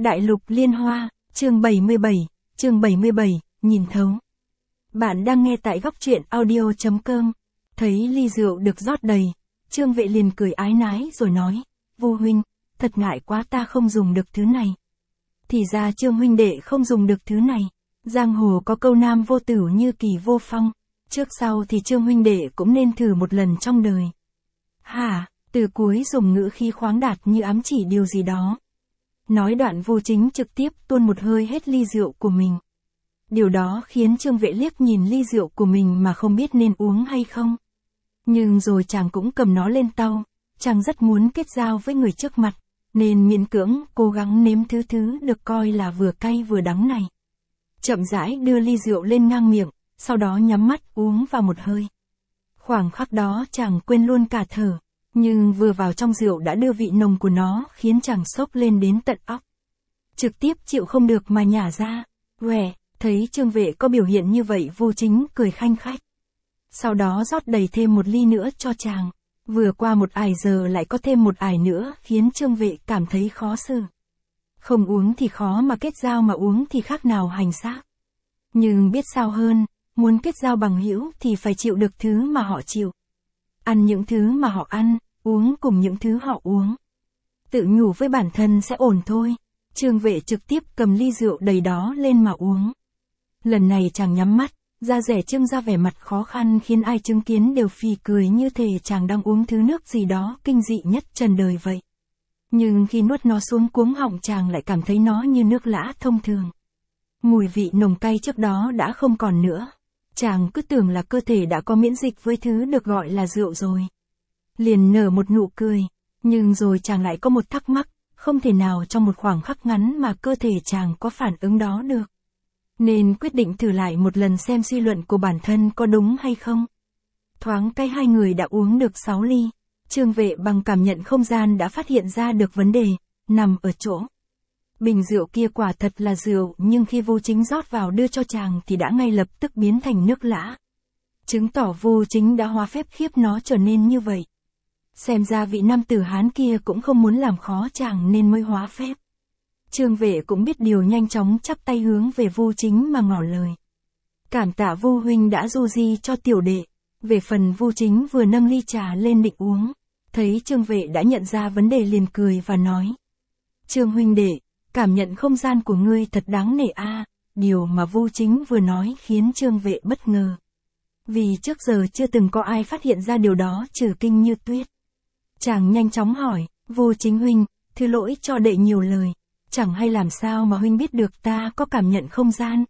Đại lục liên hoa, chương 77, nhìn thấu. Bạn đang nghe tại góc truyện audio.com. Thấy ly rượu được rót đầy, Trương Vệ liền cười ái nái rồi nói, Vô huynh, thật ngại quá ta không dùng được thứ này. Thì ra Trương huynh đệ không dùng được thứ này. Giang hồ có câu nam vô tử như kỳ vô phong, trước sau thì Trương huynh đệ cũng nên thử một lần trong đời. Hả, từ cuối dùng ngữ khí khoáng đạt như ám chỉ điều gì đó. Nói đoạn Vô Chính trực tiếp tuôn một hơi hết ly rượu của mình. Điều đó khiến Trương Vệ liếc nhìn ly rượu của mình mà không biết nên uống hay không. Nhưng rồi chàng cũng cầm nó lên tau, chàng rất muốn kết giao với người trước mặt, nên miễn cưỡng cố gắng nếm thứ được coi là vừa cay vừa đắng này. Chậm rãi đưa ly rượu lên ngang miệng, sau đó nhắm mắt uống vào một hơi. Khoảng khắc đó chàng quên luôn cả thở, nhưng vừa vào trong rượu đã đưa vị nồng của nó khiến chàng sốc lên đến tận óc. Trực tiếp chịu không được mà nhả ra. Quẻ, thấy Trương Vệ có biểu hiện như vậy Vô Chính cười khanh khách. Sau đó rót đầy thêm một ly nữa cho chàng. Vừa qua một ải giờ lại có thêm một ải nữa khiến Trương Vệ cảm thấy khó xử. Không uống thì khó mà kết giao, mà uống thì khác nào hành xác. Nhưng biết sao hơn, muốn kết giao bằng hữu thì phải chịu được thứ mà họ chịu. Ăn những thứ mà họ ăn, uống cùng những thứ họ uống. Tự nhủ với bản thân sẽ ổn thôi. Trương Vệ trực tiếp cầm ly rượu đầy đó lên mà uống. Lần này chàng nhắm mắt, da dẻ trưng ra vẻ mặt khó khăn khiến ai chứng kiến đều phì cười như thể chàng đang uống thứ nước gì đó kinh dị nhất trần đời vậy. Nhưng khi nuốt nó xuống cuống họng chàng lại cảm thấy nó như nước lã thông thường. Mùi vị nồng cay trước đó đã không còn nữa. Chàng cứ tưởng là cơ thể đã có miễn dịch với thứ được gọi là rượu rồi. Liền nở một nụ cười, nhưng rồi chàng lại có một thắc mắc, không thể nào trong một khoảng khắc ngắn mà cơ thể chàng có phản ứng đó được. Nên quyết định thử lại một lần xem suy luận của bản thân có đúng hay không. Thoáng cái hai người đã uống được 6 ly, Trương Vệ bằng cảm nhận không gian đã phát hiện ra được vấn đề, nằm ở chỗ. Bình rượu kia quả thật là rượu, nhưng khi Vô Chính rót vào đưa cho chàng thì đã ngay lập tức biến thành nước lã. Chứng tỏ Vô Chính đã hóa phép khiếp nó trở nên như vậy. Xem ra vị nam tử Hán kia cũng không muốn làm khó chàng nên mới hóa phép. Trương Vệ cũng biết điều, nhanh chóng chắp tay hướng về Vô Chính mà ngỏ lời. Cảm tạ Vô huynh đã du di cho tiểu đệ. Về phần Vô Chính vừa nâng ly trà lên định uống, thấy Trương Vệ đã nhận ra vấn đề liền cười và nói. Trương huynh đệ, cảm nhận không gian của ngươi thật đáng nể a. Điều mà Vô Chính vừa nói khiến Trương Vệ bất ngờ. Vì trước giờ chưa từng có ai phát hiện ra điều đó trừ Kinh Như Tuyết. Chàng nhanh chóng hỏi, Vô Chính huynh, thứ lỗi cho đệ nhiều lời. Chẳng hay làm sao mà huynh biết được ta có cảm nhận không gian?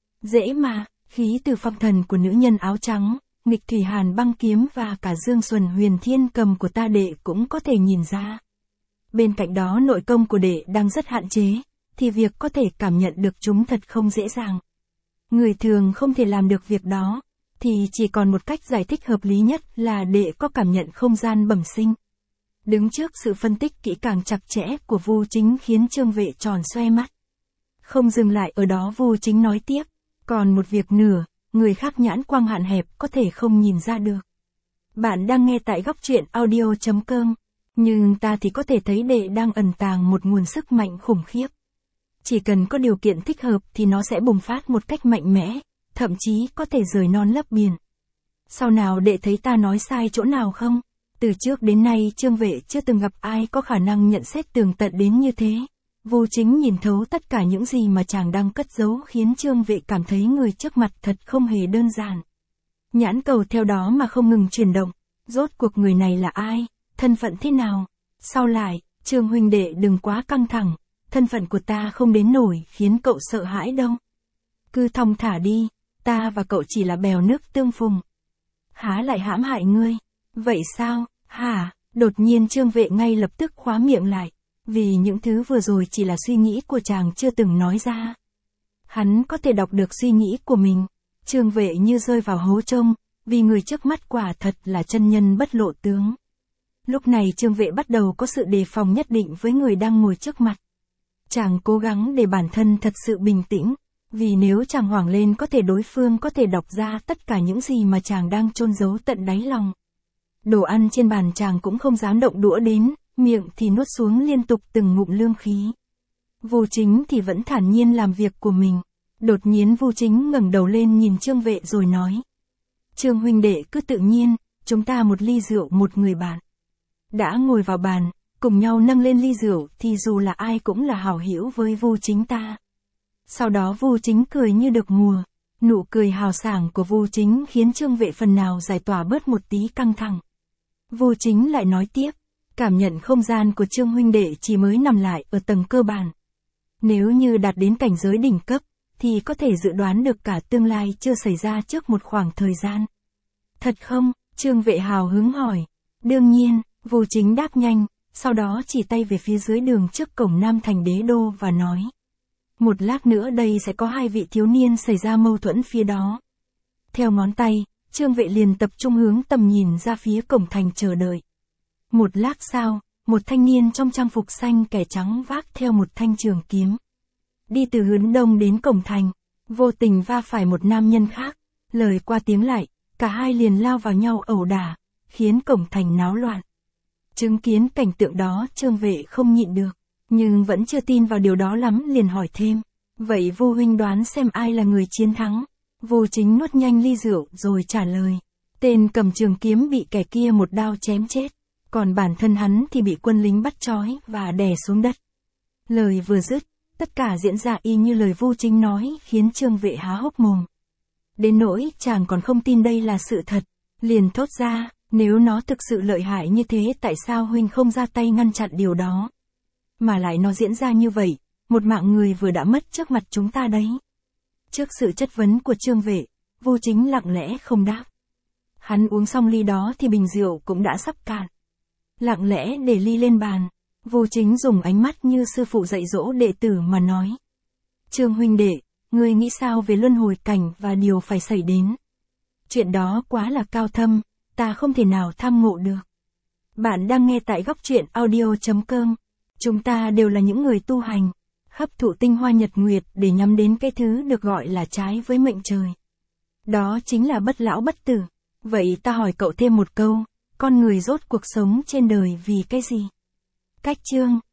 Dễ mà, khí từ phong thần của nữ nhân áo trắng, nghịch thủy hàn băng kiếm và cả dương xuân huyền thiên cầm của ta đệ cũng có thể nhìn ra. Bên cạnh đó nội công của đệ đang rất hạn chế, thì việc có thể cảm nhận được chúng thật không dễ dàng. Người thường không thể làm được việc đó, thì chỉ còn một cách giải thích hợp lý nhất là đệ có cảm nhận không gian bẩm sinh. Đứng trước sự phân tích kỹ càng chặt chẽ của Vô Chính khiến Trương Vệ tròn xoe mắt. Không dừng lại ở đó Vô Chính nói tiếp, còn một việc nữa, người khác nhãn quang hạn hẹp có thể không nhìn ra được. Bạn đang nghe tại góc truyện audio.com, nhưng ta thì có thể thấy đệ đang ẩn tàng một nguồn sức mạnh khủng khiếp. Chỉ cần có điều kiện thích hợp thì nó sẽ bùng phát một cách mạnh mẽ, thậm chí có thể rời non lấp biển. Sau nào đệ thấy ta nói sai chỗ nào không? Từ trước đến nay Trương Vệ chưa từng gặp ai có khả năng nhận xét tường tận đến như thế. Vô Chính nhìn thấu tất cả những gì mà chàng đang cất giấu khiến Trương Vệ cảm thấy người trước mặt thật không hề đơn giản. Nhãn cầu theo đó mà không ngừng chuyển động. Rốt cuộc người này là ai? Thân phận thế nào? Sau lại, Trương huynh đệ đừng quá căng thẳng. Thân phận của ta không đến nổi khiến cậu sợ hãi đâu. Cứ thong thả đi, ta và cậu chỉ là bèo nước tương phùng. Há lại hãm hại ngươi? Vậy sao, hả? Đột nhiên Trương Vệ ngay lập tức khóa miệng lại, vì những thứ vừa rồi chỉ là suy nghĩ của chàng chưa từng nói ra. Hắn có thể đọc được suy nghĩ của mình. Trương Vệ như rơi vào hố trông, vì người trước mắt quả thật là chân nhân bất lộ tướng. Lúc này Trương Vệ bắt đầu có sự đề phòng nhất định với người đang ngồi trước mặt. Chàng cố gắng để bản thân thật sự bình tĩnh, vì nếu chàng hoảng lên có thể đối phương có thể đọc ra tất cả những gì mà chàng đang chôn giấu tận đáy lòng. Đồ ăn trên bàn chàng cũng không dám động đũa đến, miệng thì nuốt xuống liên tục từng ngụm lương khí. Vu Chính thì vẫn thản nhiên làm việc của mình. Đột nhiên Vu Chính ngẩng đầu lên nhìn Trương Vệ rồi nói. Trương huynh đệ cứ tự nhiên, chúng ta một ly rượu một người bạn. Đã ngồi vào bàn, cùng nhau nâng lên ly rượu thì dù là ai cũng là hảo hữu với Vu Chính ta. Sau đó Vu Chính cười như được mùa. Nụ cười hào sảng của Vu Chính khiến Trương Vệ phần nào giải tỏa bớt một tí căng thẳng. Vu Chính lại nói tiếp, cảm nhận không gian của Trương huynh đệ chỉ mới nằm lại ở tầng cơ bản. Nếu như đạt đến cảnh giới đỉnh cấp, thì có thể dự đoán được cả tương lai chưa xảy ra trước một khoảng thời gian. Thật không? Trương Vệ hào hứng hỏi. Đương nhiên, Vu Chính đáp nhanh, sau đó chỉ tay về phía dưới đường trước cổng Nam Thành Đế Đô và nói. Một lát nữa đây sẽ có hai vị thiếu niên xảy ra mâu thuẫn phía đó. Theo ngón tay, Trương Vệ liền tập trung hướng tầm nhìn ra phía cổng thành chờ đợi. Một lát sau, một thanh niên trong trang phục xanh kẻ trắng vác theo một thanh trường kiếm. Đi từ hướng đông đến cổng thành, vô tình va phải một nam nhân khác, lời qua tiếng lại, cả hai liền lao vào nhau ẩu đả, khiến cổng thành náo loạn. Chứng kiến cảnh tượng đó Trương Vệ không nhịn được, nhưng vẫn chưa tin vào điều đó lắm liền hỏi thêm. Vậy Vu huynh đoán xem ai là người chiến thắng? Vu Chính nuốt nhanh ly rượu rồi trả lời. Tên cầm trường kiếm bị kẻ kia một đao chém chết, còn bản thân hắn thì bị quân lính bắt trói và đè xuống đất. Lời vừa dứt, tất cả diễn ra y như lời Vu Chính nói khiến Trương Vệ há hốc mồm. Đến nỗi chàng còn không tin đây là sự thật, liền thốt ra, nếu nó thực sự lợi hại như thế tại sao huynh không ra tay ngăn chặn điều đó? Mà lại nó diễn ra như vậy, một mạng người vừa đã mất trước mặt chúng ta đấy. Trước sự chất vấn của Trương Vệ, Vu Chính lặng lẽ không đáp. Hắn uống xong ly đó thì bình rượu cũng đã sắp cạn. Lặng lẽ để ly lên bàn, Vu Chính dùng ánh mắt như sư phụ dạy dỗ đệ tử mà nói. Trương huynh đệ, ngươi nghĩ sao về luân hồi cảnh và điều phải xảy đến? Chuyện đó quá là cao thâm, ta không thể nào tham ngộ được. Bạn đang nghe tại góc truyện audio.com. Chúng ta đều là những người tu hành, hấp thụ tinh hoa nhật nguyệt để nhắm đến cái thứ được gọi là trái với mệnh trời. Đó chính là bất lão bất tử. Vậy ta hỏi cậu thêm một câu, con người rốt cuộc sống trên đời vì cái gì? Cách chương